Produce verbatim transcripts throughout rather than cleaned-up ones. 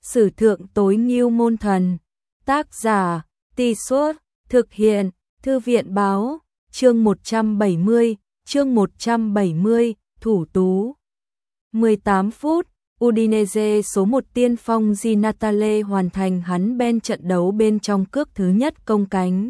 Sử thượng tối ngưu môn thần. Tác giả, Tì Suốt, thực hiện, Thư viện báo, chương một trăm bảy mươi, chương một trăm bảy mươi, thủ tú. mười tám phút, Udinese số một tiên phong Di Natale hoàn thành hắn bên trận đấu bên trong cước thứ nhất công cánh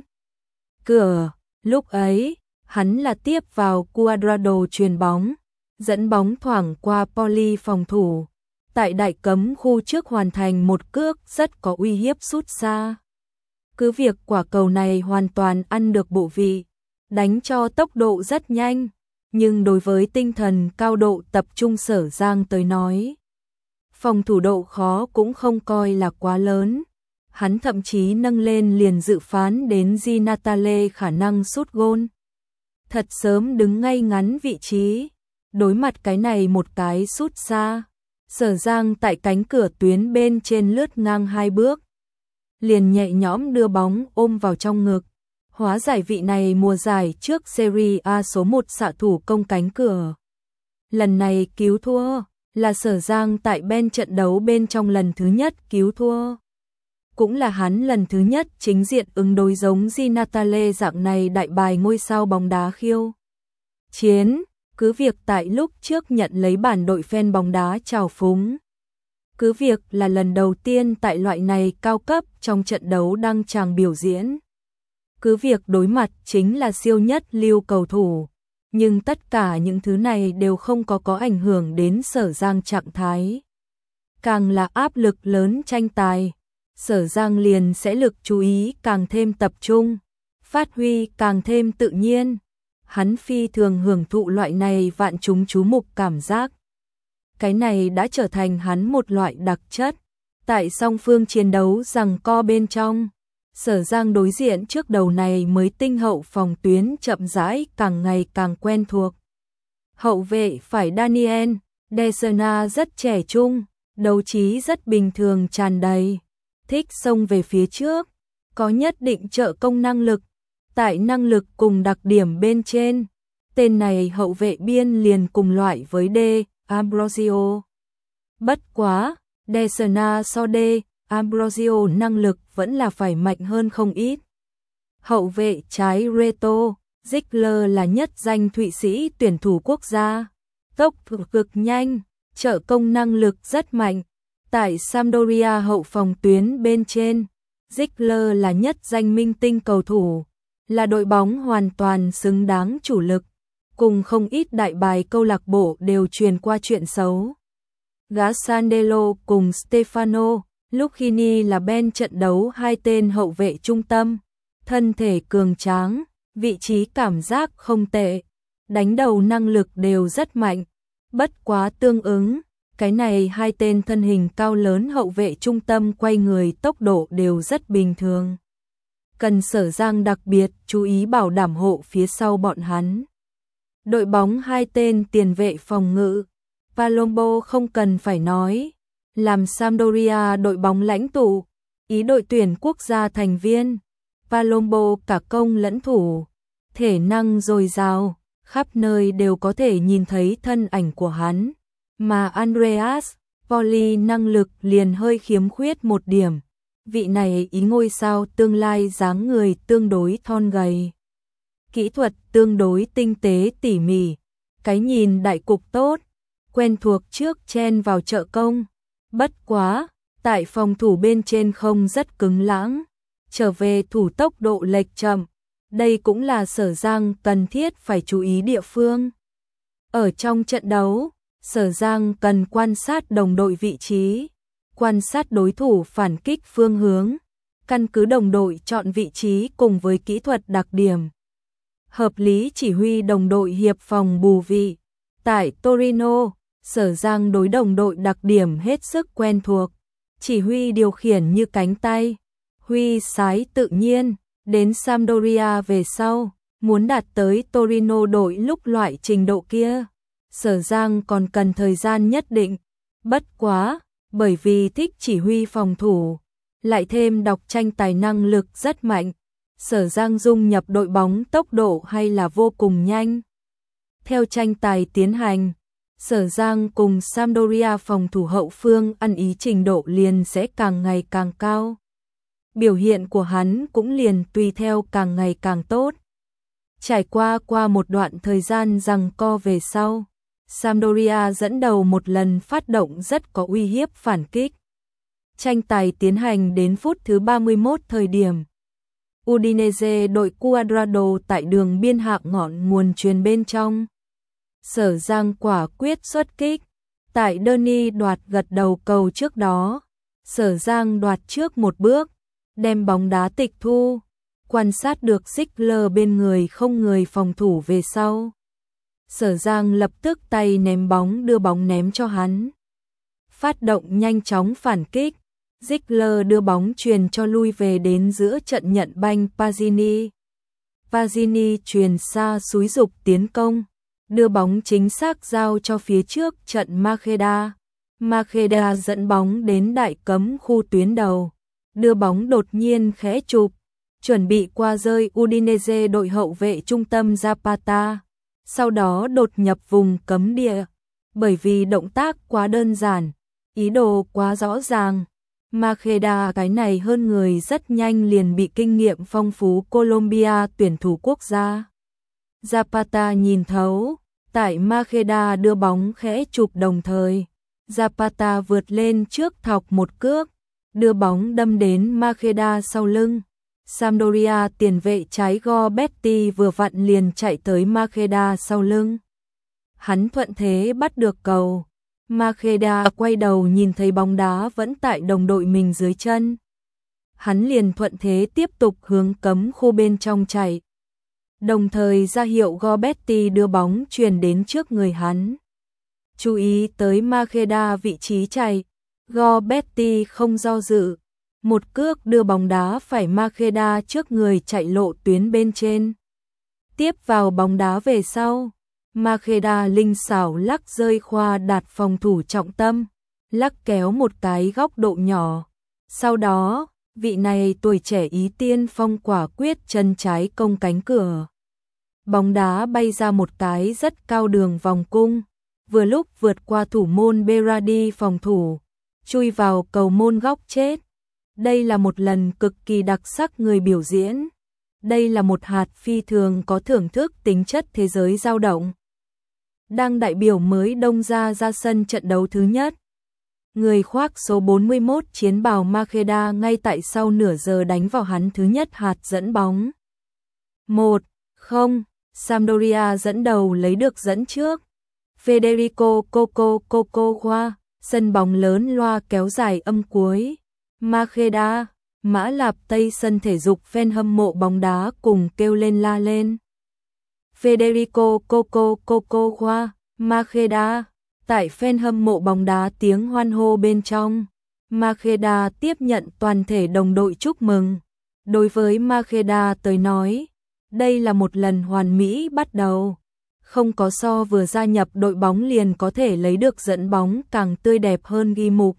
cửa. Lúc ấy, hắn là tiếp vào Cuadrado chuyền bóng, dẫn bóng thoảng qua Poli phòng thủ. Tại đại cấm khu trước hoàn thành một cước rất có uy hiếp sút xa. Cứ việc quả cầu này hoàn toàn ăn được bộ vị, đánh cho tốc độ rất nhanh, nhưng đối với tinh thần cao độ tập trung Sở Giang tới nói, phòng thủ độ khó cũng không coi là quá lớn. Hắn thậm chí nâng lên liền dự phán đến Di Natale khả năng sút gôn. Thật sớm đứng ngay ngắn vị trí, đối mặt cái này một cái sút xa. Sở Giang tại cánh cửa tuyến bên trên lướt ngang hai bước, liền nhẹ nhõm đưa bóng ôm vào trong ngực. Hóa giải vị này mùa giải trước Serie A số một xạ thủ công cánh cửa. Lần này cứu thua là Sở Giang tại bên trận đấu bên trong lần thứ nhất cứu thua. Cũng là hắn lần thứ nhất chính diện ứng đối giống Di Natale dạng này đại bài ngôi sao bóng đá khiêu chiến. Cứ việc tại lúc trước nhận lấy bản đội fan bóng đá trào phúng. Cứ việc là lần đầu tiên tại loại này cao cấp trong trận đấu đăng tràng biểu diễn. Cứ việc đối mặt chính là siêu nhất lưu cầu thủ. Nhưng tất cả những thứ này đều không có có ảnh hưởng đến Sở Giang trạng thái. Càng là áp lực lớn tranh tài, Sở Giang liền sẽ lực chú ý càng thêm tập trung, phát huy càng thêm tự nhiên. Hắn phi thường hưởng thụ loại này vạn chúng chú mục cảm giác. Cái này đã trở thành hắn một loại đặc chất. Tại song phương chiến đấu giằng co bên trong, Sở Giang đối diện trước đầu này mới tinh hậu phòng tuyến chậm rãi càng ngày càng quen thuộc. Hậu vệ phải Daniel Desena rất trẻ trung, đấu trí rất bình thường tràn đầy, thích xông về phía trước, có nhất định trợ công năng lực. Tại năng lực cùng đặc điểm bên trên, tên này hậu vệ biên liền cùng loại với D. Ambrosio. Bất quá, Desena so D. Ambrosio năng lực vẫn là phải mạnh hơn không ít. Hậu vệ trái Reto Ziegler là nhất danh Thụy Sĩ tuyển thủ quốc gia, tốc độ cực nhanh, trợ công năng lực rất mạnh. Tại Sampdoria hậu phòng tuyến bên trên, Ziegler là nhất danh minh tinh cầu thủ, là đội bóng hoàn toàn xứng đáng chủ lực, cùng không ít đại bài câu lạc bộ đều truyền qua chuyện xấu. Gassandelo cùng Stefano Lucchini là bên trận đấu hai tên hậu vệ trung tâm, thân thể cường tráng, vị trí cảm giác không tệ, đánh đầu năng lực đều rất mạnh. Bất quá tương ứng, cái này hai tên thân hình cao lớn hậu vệ trung tâm quay người tốc độ đều rất bình thường. Cần Sở Giang đặc biệt chú ý bảo đảm hộ phía sau bọn hắn. Đội bóng hai tên tiền vệ phòng ngự, Palombo không cần phải nói, làm Sampdoria đội bóng lãnh tụ, ý đội tuyển quốc gia thành viên. Palombo cả công lẫn thủ, thể năng dồi dào, khắp nơi đều có thể nhìn thấy thân ảnh của hắn. Mà Andreas Poli năng lực liền hơi khiếm khuyết một điểm. Vị này ý ngôi sao tương lai dáng người tương đối thon gầy, kỹ thuật tương đối tinh tế tỉ mỉ, cái nhìn đại cục tốt, quen thuộc trước chen vào trợ công. Bất quá, tại phòng thủ bên trên không rất cứng lãng, trở về thủ tốc độ lệch chậm. Đây cũng là Sở Giang cần thiết phải chú ý địa phương. Ở trong trận đấu, Sở Giang cần quan sát đồng đội vị trí, quan sát đối thủ phản kích phương hướng, căn cứ đồng đội chọn vị trí cùng với kỹ thuật đặc điểm. Hợp lý chỉ huy đồng đội hiệp phòng bù vị. Tại Torino, Sở Giang đối đồng đội đặc điểm hết sức quen thuộc, chỉ huy điều khiển như cánh tay, huy sái tự nhiên. Đến Sampdoria về sau, muốn đạt tới Torino đội lúc loại trình độ kia, Sở Giang còn cần thời gian nhất định. Bất quá, bởi vì thích chỉ huy phòng thủ, lại thêm đọc tranh tài năng lực rất mạnh, Sở Giang dung nhập đội bóng tốc độ hay là vô cùng nhanh. Theo tranh tài tiến hành, Sở Giang cùng Sampdoria phòng thủ hậu phương ăn ý trình độ liền sẽ càng ngày càng cao. Biểu hiện của hắn cũng liền tùy theo càng ngày càng tốt. Trải qua qua một đoạn thời gian giằng co về sau, Sampdoria dẫn đầu một lần phát động rất có uy hiếp phản kích. Tranh tài tiến hành đến phút thứ ba mươi mốt thời điểm. Udinese đội Cuadrado tại đường biên hạng ngọn nguồn chuyền bên trong. Sở Giang quả quyết xuất kích. Tại Donny đoạt gật đầu cầu trước đó, Sở Giang đoạt trước một bước, đem bóng đá tịch thu, quan sát được Ziegler bên người không người phòng thủ về sau. Sở Giang lập tức tay ném bóng đưa bóng ném cho hắn. Phát động nhanh chóng phản kích, Ziegler đưa bóng truyền cho lui về đến giữa trận nhận banh Pazzini. Pazzini truyền xa xúi dục tiến công, đưa bóng chính xác giao cho phía trước trận Macheda. Macheda dẫn bóng đến đại cấm khu tuyến đầu, đưa bóng đột nhiên khẽ chụp, chuẩn bị qua rơi Udinese đội hậu vệ trung tâm Zapata, sau đó đột nhập vùng cấm địa. Bởi vì động tác quá đơn giản, ý đồ quá rõ ràng, Macheda cái này hơn người rất nhanh liền bị kinh nghiệm phong phú Colombia tuyển thủ quốc gia Zapata nhìn thấu. Tại Macheda đưa bóng khẽ chụp đồng thời, Zapata vượt lên trước thọc một cước, đưa bóng đâm đến Macheda sau lưng. Sampdoria tiền vệ trái Gobetti vừa vặn liền chạy tới Macheda sau lưng. Hắn thuận thế bắt được cầu. Macheda quay đầu nhìn thấy bóng đá vẫn tại đồng đội mình dưới chân. Hắn liền thuận thế tiếp tục hướng cấm khu bên trong chạy. Đồng thời ra hiệu Gobetti đưa bóng truyền đến trước người hắn. Chú ý tới Macheda vị trí chạy, Gobetti không do dự, một cước đưa bóng đá phải Macheda trước người chạy lộ tuyến bên trên. Tiếp vào bóng đá về sau, Macheda linh xảo lắc rơi khoa đạt phòng thủ trọng tâm, lắc kéo một cái góc độ nhỏ. Sau đó, vị này tuổi trẻ ý tiên phong quả quyết chân trái công cánh cửa. Bóng đá bay ra một cái rất cao đường vòng cung, vừa lúc vượt qua thủ môn Berardi phòng thủ, chui vào cầu môn góc chết. Đây là một lần cực kỳ đặc sắc người biểu diễn. Đây là một hạt phi thường có thưởng thức tính chất thế giới dao động. Đang đại biểu mới Đông ra ra sân trận đấu thứ nhất. Người khoác số bốn mươi mốt chiến bào Macheda ngay tại sau nửa giờ đánh vào hắn thứ nhất hạt dẫn bóng. một không, Sampdoria dẫn đầu lấy được dẫn trước. Federico Coco Coco qua, sân bóng lớn loa kéo dài âm cuối. Macheda, Mã Lạp Tây sân thể dục fan hâm mộ bóng đá cùng kêu lên la lên. Federico Coco Coco qua, Macheda, tại fan hâm mộ bóng đá tiếng hoan hô bên trong. Macheda tiếp nhận toàn thể đồng đội chúc mừng. Đối với Macheda tới nói, đây là một lần hoàn mỹ bắt đầu. Không có so vừa gia nhập đội bóng liền có thể lấy được dẫn bóng càng tươi đẹp hơn ghi mục.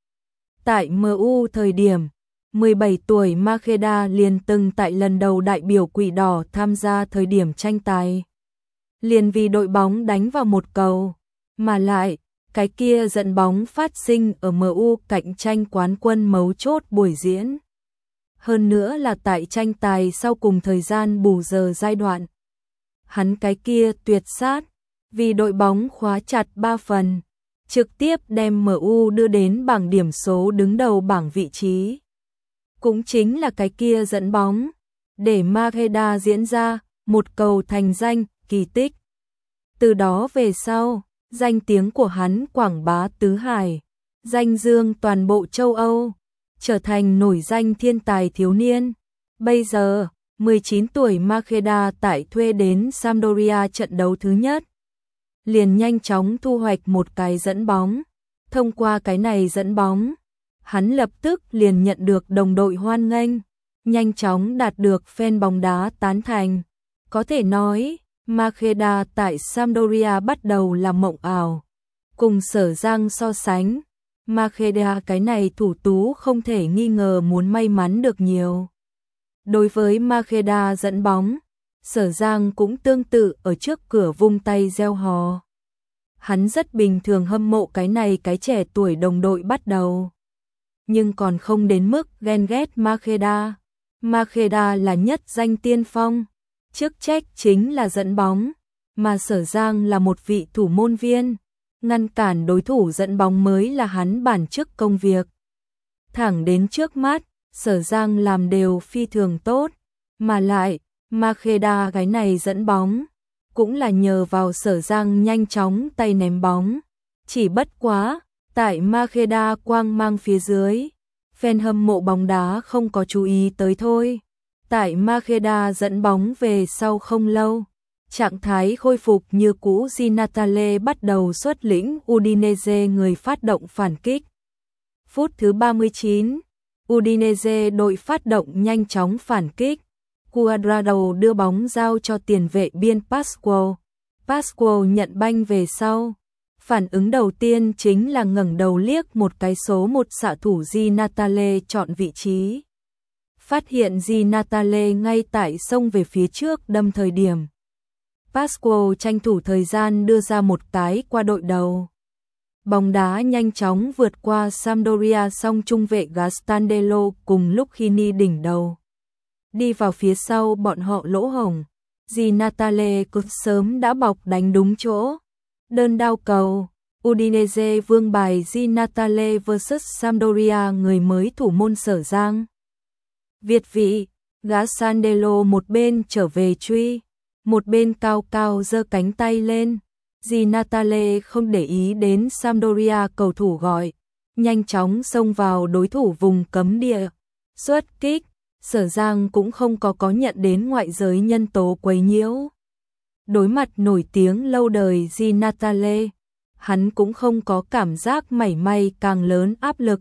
Tại em u thời điểm, mười bảy tuổi Macheda liền từng tại lần đầu đại biểu Quỷ Đỏ tham gia thời điểm tranh tài. Liền vì đội bóng đánh vào một cầu, mà lại, cái kia dẫn bóng phát sinh ở em u cạnh tranh quán quân mấu chốt buổi diễn. Hơn nữa là tại tranh tài sau cùng thời gian bù giờ giai đoạn. Hắn cái kia tuyệt sát, vì đội bóng khóa chặt ba phần, trực tiếp đem em u đưa đến bảng điểm số đứng đầu bảng vị trí. Cũng chính là cái kia dẫn bóng, để Macheda diễn ra một cầu thành danh, kỳ tích. Từ đó về sau, danh tiếng của hắn quảng bá tứ hải, danh dương toàn bộ châu Âu, trở thành nổi danh thiên tài thiếu niên. Bây giờ, mười chín tuổi Macheda tại thuê đến Sampdoria trận đấu thứ nhất. Liền nhanh chóng thu hoạch một cái dẫn bóng. Thông qua cái này dẫn bóng, hắn lập tức liền nhận được đồng đội hoan nghênh, nhanh chóng đạt được fan bóng đá tán thành. Có thể nói, Macheda tại Sampdoria bắt đầu là mộng ảo. Cùng Sở Giang so sánh, Macheda cái này thủ tú không thể nghi ngờ muốn may mắn được nhiều. Đối với Macheda dẫn bóng, Sở Giang cũng tương tự ở trước cửa vung tay reo hò. Hắn rất bình thường hâm mộ cái này cái trẻ tuổi đồng đội bắt đầu. Nhưng còn không đến mức ghen ghét Makheda. Makheda là nhất danh tiên phong, chức trách chính là dẫn bóng, mà Sở Giang là một vị thủ môn viên, ngăn cản đối thủ dẫn bóng mới là hắn bản chức công việc. Thẳng đến trước mắt, Sở Giang làm đều phi thường tốt, mà lại, Makheda cái này dẫn bóng, cũng là nhờ vào Sở Giang nhanh chóng tay ném bóng. Chỉ bất quá, tại Makheda quang mang phía dưới, fan hâm mộ bóng đá không có chú ý tới thôi. Tại Makheda dẫn bóng về sau không lâu, trạng thái khôi phục như cũ, Di Natale bắt đầu xuất lĩnh Udinese người phát động phản kích. Phút thứ ba mươi chín, Udinese đội phát động nhanh chóng phản kích. Cuadrado đưa bóng giao cho tiền vệ biên Pascual. Pascual nhận banh về sau. Phản ứng đầu tiên chính là ngẩng đầu liếc một cái số một xạ thủ Di Natale chọn vị trí. Phát hiện Di Natale ngay tại sông về phía trước đâm thời điểm. Pascual tranh thủ thời gian đưa ra một cái qua đội đầu. Bóng đá nhanh chóng vượt qua Sampdoria, song trung vệ Gastandello cùng lúc khi ni đỉnh đầu. Đi vào phía sau bọn họ lỗ hổng. Di Natale cực sớm đã bọc đánh đúng chỗ. Đơn đao cầu, Udinese vương bài Di Natale versus Sampdoria, người mới thủ môn Sở Giang. Việt vị, Gastandello một bên trở về truy, một bên cao cao giơ cánh tay lên. Di Natale không để ý đến Sampdoria cầu thủ gọi, nhanh chóng xông vào đối thủ vùng cấm địa. Xuất kích, Sở Giang cũng không có có nhận đến ngoại giới nhân tố quấy nhiễu. Đối mặt nổi tiếng lâu đời Di Natale, hắn cũng không có cảm giác mảy may càng lớn áp lực.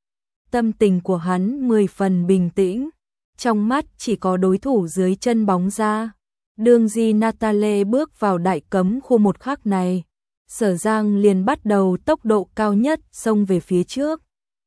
Tâm tình của hắn mười phần bình tĩnh, trong mắt chỉ có đối thủ dưới chân bóng ra. Đường Di Natale bước vào đại cấm khu một khắc này, Sở Giang liền bắt đầu tốc độ cao nhất xông về phía trước.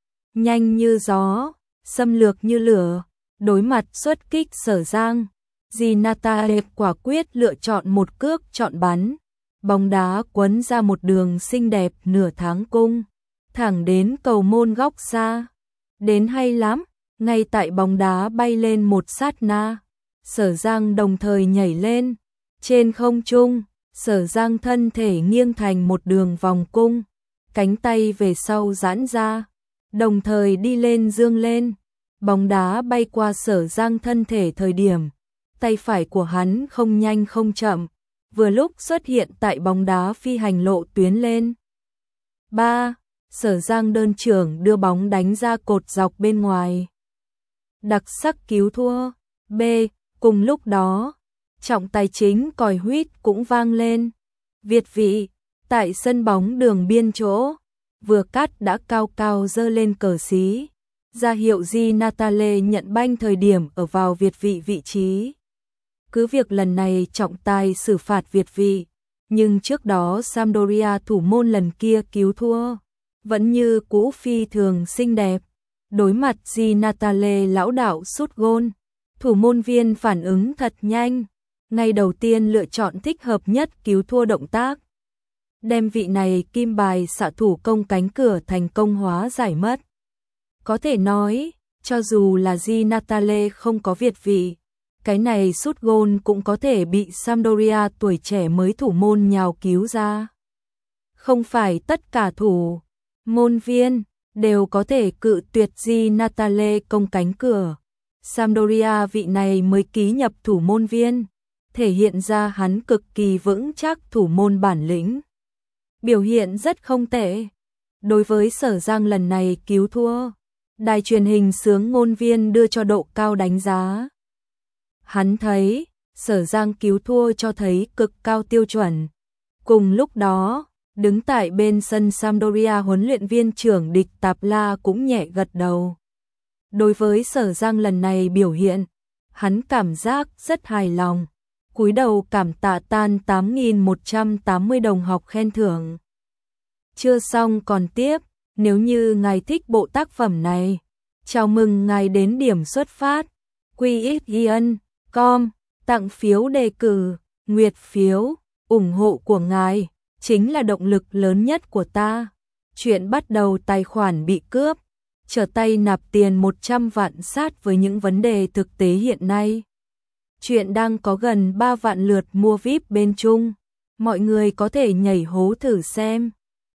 Nhanh như gió, xâm lược như lửa, đối mặt xuất kích Sở Giang, Di Natale quả quyết lựa chọn một cước chọn bắn. Bóng đá quấn ra một đường xinh đẹp nửa tháng cung, thẳng đến cầu môn góc xa. Đến hay lắm, ngay tại bóng đá bay lên một sát na, Sở Giang đồng thời nhảy lên. Trên không trung, Sở Giang thân thể nghiêng thành một đường vòng cung, cánh tay về sau giãn ra, đồng thời đi lên dương lên. Bóng đá bay qua Sở Giang thân thể thời điểm, tay phải của hắn không nhanh không chậm, vừa lúc xuất hiện tại bóng đá phi hành lộ tuyến lên. ba. Sở Giang đơn trưởng đưa bóng đánh ra cột dọc bên ngoài. Đặc sắc cứu thua. B. Cùng lúc đó, trọng tài chính còi huýt cũng vang lên. Việt vị, tại sân bóng đường biên chỗ, vừa cắt đã cao cao dơ lên cờ xí, ra hiệu Di Natale nhận banh thời điểm ở vào Việt vị vị trí. Cứ việc lần này trọng tài xử phạt Việt vị, nhưng trước đó Sampdoria thủ môn lần kia cứu thua, vẫn như cũ phi thường xinh đẹp. Đối mặt Di Natale lão đạo sút gôn, thủ môn viên phản ứng thật nhanh, ngay đầu tiên lựa chọn thích hợp nhất cứu thua động tác. Đem vị này kim bài xạ thủ công cánh cửa thành công hóa giải mất. Có thể nói, cho dù là Di Natale không có Việt vị, cái này sút gôn cũng có thể bị Sampdoria tuổi trẻ mới thủ môn nhào cứu ra. Không phải tất cả thủ môn viên đều có thể cự tuyệt Di Natale công cánh cửa. Sampdoria vị này mới ký nhập thủ môn viên, thể hiện ra hắn cực kỳ vững chắc thủ môn bản lĩnh. Biểu hiện rất không tệ. Đối với Sở Giang lần này cứu thua, đài truyền hình xướng ngôn viên đưa cho độ cao đánh giá. Hắn thấy, Sở Giang cứu thua cho thấy cực cao tiêu chuẩn. Cùng lúc đó, đứng tại bên sân Sampdoria huấn luyện viên trưởng Địch Tạp La cũng nhẹ gật đầu. Đối với Sở Giang lần này biểu hiện, hắn cảm giác rất hài lòng. Cúi đầu cảm tạ Tan tám nghìn một trăm tám mươi đồng học khen thưởng. Chưa xong còn tiếp, nếu như ngài thích bộ tác phẩm này, chào mừng ngài đến điểm xuất phát quy ích chấm com, tặng phiếu đề cử, nguyệt phiếu, ủng hộ của ngài chính là động lực lớn nhất của ta. Chuyện bắt đầu tài khoản bị cướp, trở tay nạp tiền một trăm vạn sát với những vấn đề thực tế hiện nay. Chuyện đang có gần ba vạn lượt mua vi ai pi bên Trung. Mọi người có thể nhảy hố thử xem.